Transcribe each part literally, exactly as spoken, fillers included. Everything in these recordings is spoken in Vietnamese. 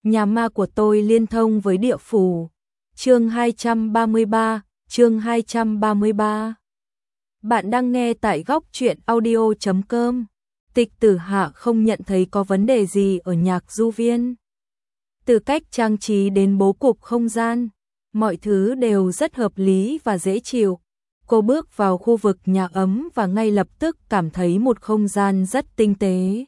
Nhà ma của tôi liên thông với địa phủ. Chương hai trăm ba mươi ba, chương hai trăm ba mươi ba. Bạn đang nghe tại góc truyện audio chấm com. Tịch Tử Hạ không nhận thấy có vấn đề gì ở nhạc du viên. Từ cách trang trí đến bố cục không gian, mọi thứ đều rất hợp lý và dễ chịu. Cô bước vào khu vực nhà ấm và ngay lập tức cảm thấy một không gian rất tinh tế.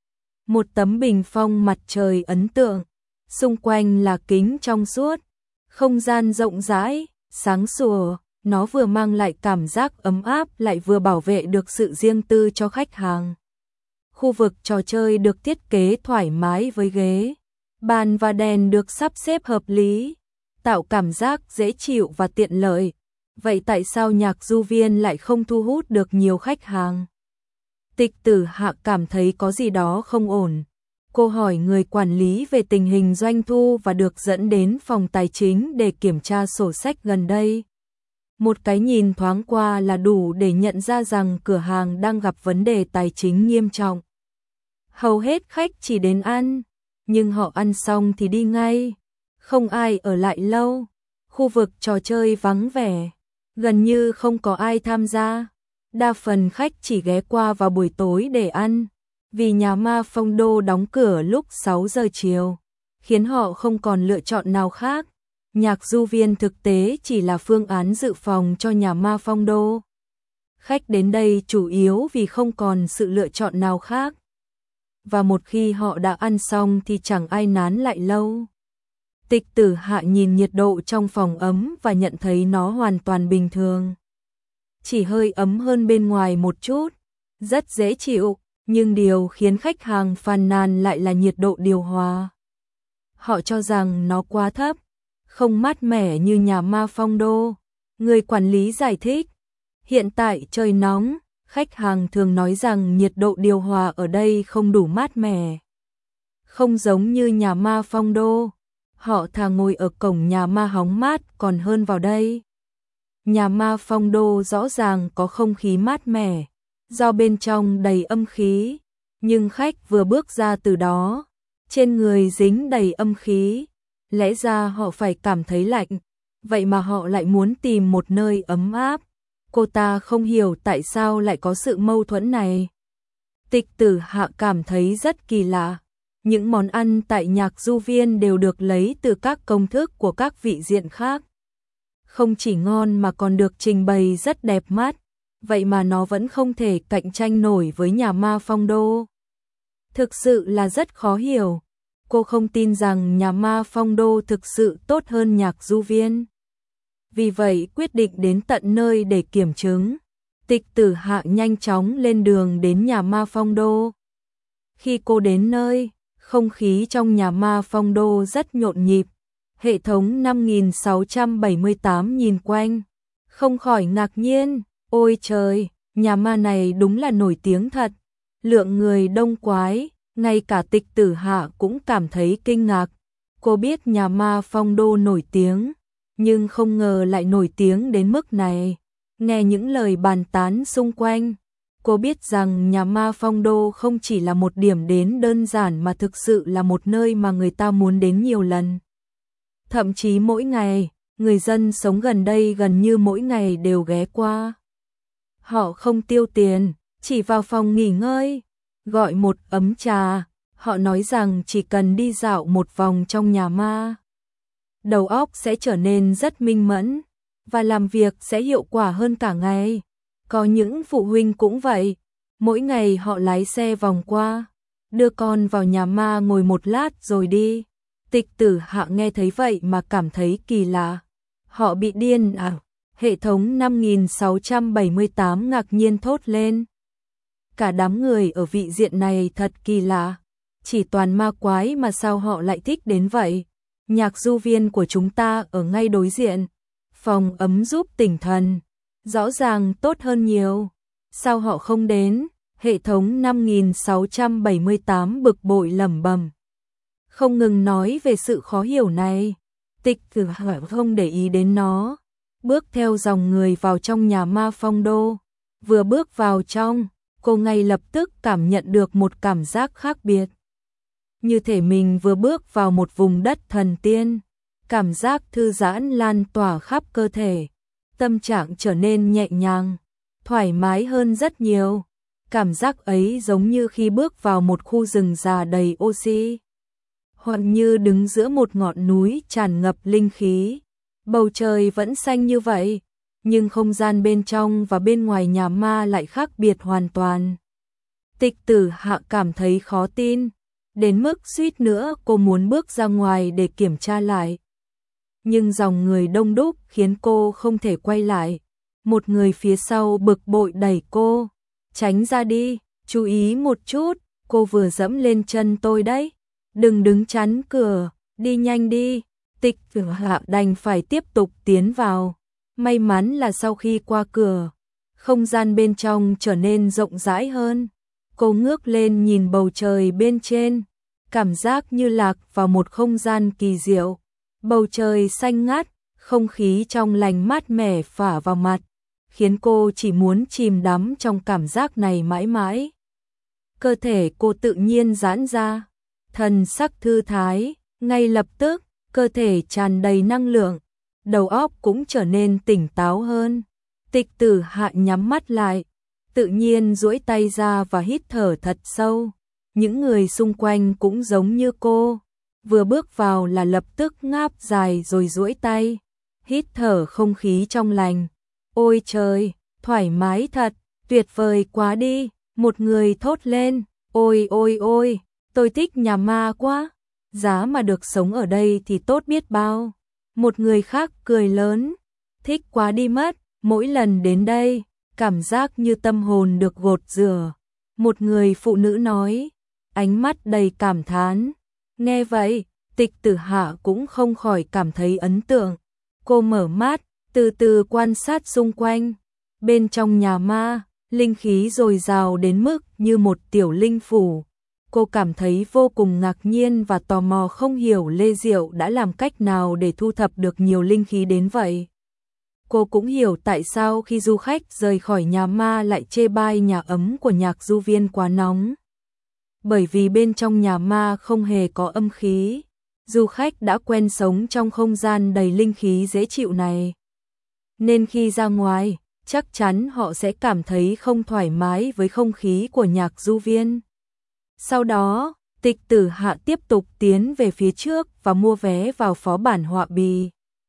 Một tấm bình phong mặt trời ấn tượng, xung quanh là kính trong suốt, không gian rộng rãi, sáng sủa, nó vừa mang lại cảm giác ấm áp lại vừa bảo vệ được sự riêng tư cho khách hàng. Khu vực trò chơi được thiết kế thoải mái với ghế, bàn và đèn được sắp xếp hợp lý, tạo cảm giác dễ chịu và tiện lợi. Vậy tại sao nhạc du viên lại không thu hút được nhiều khách hàng? Tịch Tử Hạ cảm thấy có gì đó không ổn. Cô hỏi người quản lý về tình hình doanh thu và được dẫn đến phòng tài chính để kiểm tra sổ sách gần đây. Một cái nhìn thoáng qua là đủ để nhận ra rằng cửa hàng đang gặp vấn đề tài chính nghiêm trọng. Hầu hết khách chỉ đến ăn, nhưng họ ăn xong thì đi ngay, không ai ở lại lâu. Khu vực trò chơi vắng vẻ, gần như không có ai tham gia. Đa phần khách chỉ ghé qua vào buổi tối để ăn, vì nhà ma Phong Đô đóng cửa lúc sáu giờ chiều, khiến họ không còn lựa chọn nào khác. Nhạc du viên thực tế chỉ là phương án dự phòng cho nhà ma Phong Đô. Khách đến đây chủ yếu vì không còn sự lựa chọn nào khác. Và một khi họ đã ăn xong thì chẳng ai nán lại lâu. Tịch Tử Hạ nhìn nhiệt độ trong phòng ấm và nhận thấy nó hoàn toàn bình thường. Chỉ hơi ấm hơn bên ngoài một chút, rất dễ chịu, nhưng điều khiến khách hàng phàn nàn lại là nhiệt độ điều hòa. Họ cho rằng nó quá thấp, không mát mẻ như nhà ma Phong Đô. Người quản lý giải thích, hiện tại trời nóng, khách hàng thường nói rằng nhiệt độ điều hòa ở đây không đủ mát mẻ. Không giống như nhà ma Phong Đô, họ thà ngồi ở cổng nhà ma hóng mát còn hơn vào đây. Nhà ma Phong Đô rõ ràng có không khí mát mẻ, do bên trong đầy âm khí, nhưng khách vừa bước ra từ đó, trên người dính đầy âm khí, lẽ ra họ phải cảm thấy lạnh, vậy mà họ lại muốn tìm một nơi ấm áp. Cô ta không hiểu tại sao lại có sự mâu thuẫn này. Tịch Tử Hạ cảm thấy rất kỳ lạ. Những món ăn tại nhạc du viên đều được lấy từ các công thức của các vị diện khác. Không chỉ ngon mà còn được trình bày rất đẹp mắt, vậy mà nó vẫn không thể cạnh tranh nổi với nhà ma Phong Đô. Thực sự là rất khó hiểu. Cô không tin rằng nhà ma Phong Đô thực sự tốt hơn nhạc du viên. Vì vậy quyết định đến tận nơi để kiểm chứng. Tịch Tử Hạ nhanh chóng lên đường đến nhà ma Phong Đô. Khi cô đến nơi, không khí trong nhà ma Phong Đô rất nhộn nhịp. Hệ thống năm nghìn sáu trăm bảy mươi tám nhìn quanh, không khỏi ngạc nhiên. Ôi trời, nhà ma này đúng là nổi tiếng thật. Lượng người đông quái, ngay cả Tịch Tử Hạ cũng cảm thấy kinh ngạc. Cô biết nhà ma Phong Đô nổi tiếng, nhưng không ngờ lại nổi tiếng đến mức này. Nghe những lời bàn tán xung quanh, cô biết rằng nhà ma Phong Đô không chỉ là một điểm đến đơn giản mà thực sự là một nơi mà người ta muốn đến nhiều lần. Thậm chí mỗi ngày, người dân sống gần đây gần như mỗi ngày đều ghé qua. Họ không tiêu tiền, chỉ vào phòng nghỉ ngơi, gọi một ấm trà. Họ nói rằng chỉ cần đi dạo một vòng trong nhà ma, đầu óc sẽ trở nên rất minh mẫn, và làm việc sẽ hiệu quả hơn cả ngày. Có những phụ huynh cũng vậy, mỗi ngày họ lái xe vòng qua, đưa con vào nhà ma ngồi một lát rồi đi. Tịch Tử Hạ nghe thấy vậy mà cảm thấy kỳ lạ. Họ bị điên à? Hệ thống năm nghìn sáu trăm bảy mươi tám ngạc nhiên thốt lên. Cả đám người ở vị diện này thật kỳ lạ. Chỉ toàn ma quái mà sao họ lại thích đến vậy? Nhạc du viên của chúng ta ở ngay đối diện. Phòng ấm giúp tỉnh thần, rõ ràng tốt hơn nhiều. Sao họ không đến? Hệ thống năm nghìn sáu trăm bảy mươi tám bực bội lẩm bẩm, không ngừng nói về sự khó hiểu này. Tịch Tử Hạ không để ý đến nó, bước theo dòng người vào trong nhà ma Phong Đô. Vừa bước vào trong, cô ngay lập tức cảm nhận được một cảm giác khác biệt. như thể mình vừa bước vào một vùng đất thần tiên. Cảm giác thư giãn lan tỏa khắp cơ thể, tâm trạng trở nên nhẹ nhàng, thoải mái hơn rất nhiều. Cảm giác ấy giống như khi bước vào một khu rừng già đầy oxy, hoặc như đứng giữa một ngọn núi tràn ngập linh khí. Bầu trời vẫn xanh như vậy, nhưng không gian bên trong và bên ngoài nhà ma lại khác biệt hoàn toàn. Tịch Tử Hạ cảm thấy khó tin, đến mức suýt nữa cô muốn bước ra ngoài để kiểm tra lại. Nhưng dòng người đông đúc khiến cô không thể quay lại. Một người phía sau bực bội đẩy cô, tránh ra đi, chú ý một chút, cô vừa dẫm lên chân tôi đấy. Đừng đứng chắn cửa, đi nhanh đi. Tịch Tử Hạ đành phải tiếp tục tiến vào. May mắn là sau khi qua cửa, không gian bên trong trở nên rộng rãi hơn. Cô ngước lên nhìn bầu trời bên trên, cảm giác như lạc vào một không gian kỳ diệu. Bầu trời xanh ngát, không khí trong lành mát mẻ phả vào mặt, khiến cô chỉ muốn chìm đắm trong cảm giác này mãi mãi. Cơ thể cô tự nhiên giãn ra, thần sắc thư thái, ngay lập tức, cơ thể tràn đầy năng lượng, đầu óc cũng trở nên tỉnh táo hơn. Tịch Tử Hạ nhắm mắt lại, tự nhiên duỗi tay ra và hít thở thật sâu. Những người xung quanh cũng giống như cô, vừa bước vào là lập tức ngáp dài rồi duỗi tay, hít thở không khí trong lành. Ôi trời, thoải mái thật, tuyệt vời quá đi. Một người thốt lên, ôi ôi ôi, tôi thích nhà ma quá, giá mà được sống ở đây thì tốt biết bao. Một người khác cười lớn, thích quá đi mất, mỗi lần đến đây, cảm giác như tâm hồn được gột rửa. Một người phụ nữ nói, ánh mắt đầy cảm thán. Nghe vậy, Tịch Tử Hạ cũng không khỏi cảm thấy ấn tượng. Cô mở mắt, từ từ quan sát xung quanh. Bên trong nhà ma, linh khí dồi dào đến mức như một tiểu linh phủ. Cô cảm thấy vô cùng ngạc nhiên và tò mò không hiểu Lê Diệu đã làm cách nào để thu thập được nhiều linh khí đến vậy. Cô cũng hiểu tại sao khi du khách rời khỏi nhà ma lại chê bai nhà ấm của Nhạc Du Viên quá nóng. Bởi vì bên trong nhà ma không hề có âm khí. Du khách đã quen sống trong không gian đầy linh khí dễ chịu này, nên khi ra ngoài, chắc chắn họ sẽ cảm thấy không thoải mái với không khí của Nhạc Du Viên. Sau đó, Tịch Tử Hạ tiếp tục tiến về phía trước và mua vé vào phó bản Họa Bì.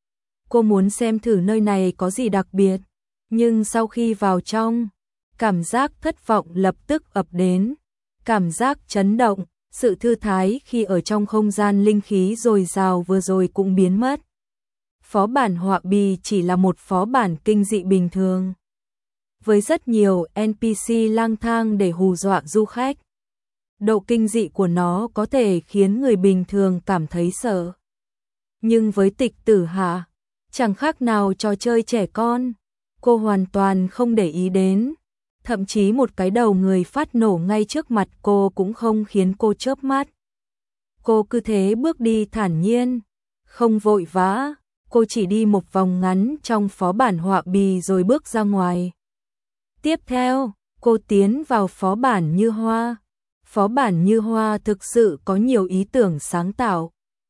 Cô muốn xem thử nơi này có gì đặc biệt, nhưng sau khi vào trong, cảm giác thất vọng lập tức ập đến. Cảm giác chấn động, sự thư thái khi ở trong không gian linh khí dồi dào vừa rồi cũng biến mất. Phó bản Họa Bì chỉ là một phó bản kinh dị bình thường, với rất nhiều en pê xê lang thang để hù dọa du khách. Độ kinh dị của nó có thể khiến người bình thường cảm thấy sợ. Nhưng với Tịch Tử Hạ, chẳng khác nào trò chơi trẻ con. Cô hoàn toàn không để ý đến. Thậm chí một cái đầu người phát nổ ngay trước mặt cô cũng không khiến cô chớp mắt. Cô cứ thế bước đi thản nhiên, không vội vã. Cô chỉ đi một vòng ngắn trong phó bản Họa Bì rồi bước ra ngoài. Tiếp theo, cô tiến vào phó bản Như Hoa. Phó bản Như Hoa thực sự có nhiều ý tưởng sáng tạo.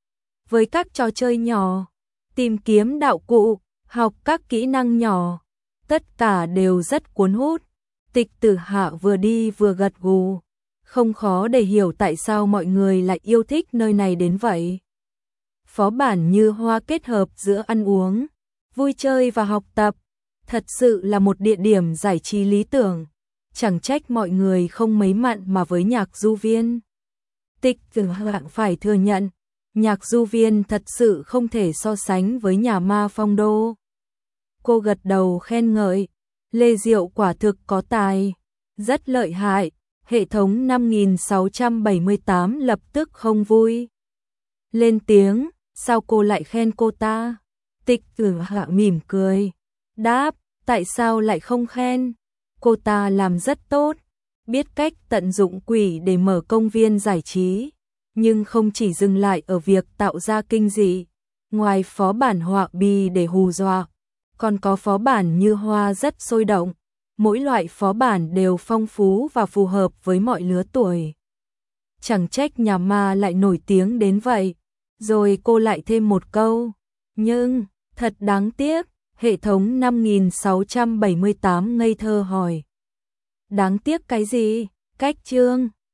Với các trò chơi nhỏ, tìm kiếm đạo cụ, học các kỹ năng nhỏ, tất cả đều rất cuốn hút. Tịch Tử Hạ vừa đi vừa gật gù, không khó để hiểu tại sao mọi người lại yêu thích nơi này đến vậy. Phó bản Như Hoa kết hợp giữa ăn uống, vui chơi và học tập, thật sự là một địa điểm giải trí lý tưởng. Chẳng trách mọi người không mấy mặn mà với Nhạc Du Viên. Tịch Tử Hạ phải thừa nhận, Nhạc Du Viên thật sự không thể so sánh với nhà ma Phong Đô. Cô gật đầu khen ngợi, Lê Diệu quả thực có tài, rất lợi hại. Hệ thống năm nghìn sáu trăm bảy mươi tám lập tức không vui lên tiếng, sao cô lại khen cô ta? Tịch Tử Hạ mỉm cười, đáp, tại sao lại không khen? Cô ta làm rất tốt, biết cách tận dụng quỷ để mở công viên giải trí, nhưng không chỉ dừng lại ở việc tạo ra kinh dị. Ngoài phó bản Họa Bì để hù dọa, còn có phó bản Như Hoa rất sôi động. Mỗi loại phó bản đều phong phú và phù hợp với mọi lứa tuổi. chẳng trách nhà ma lại nổi tiếng đến vậy. Rồi cô lại thêm một câu, nhưng, thật đáng tiếc, hệ thống năm nghìn sáu trăm bảy mươi tám ngây thơ hỏi. Đáng tiếc cái gì? Cách chương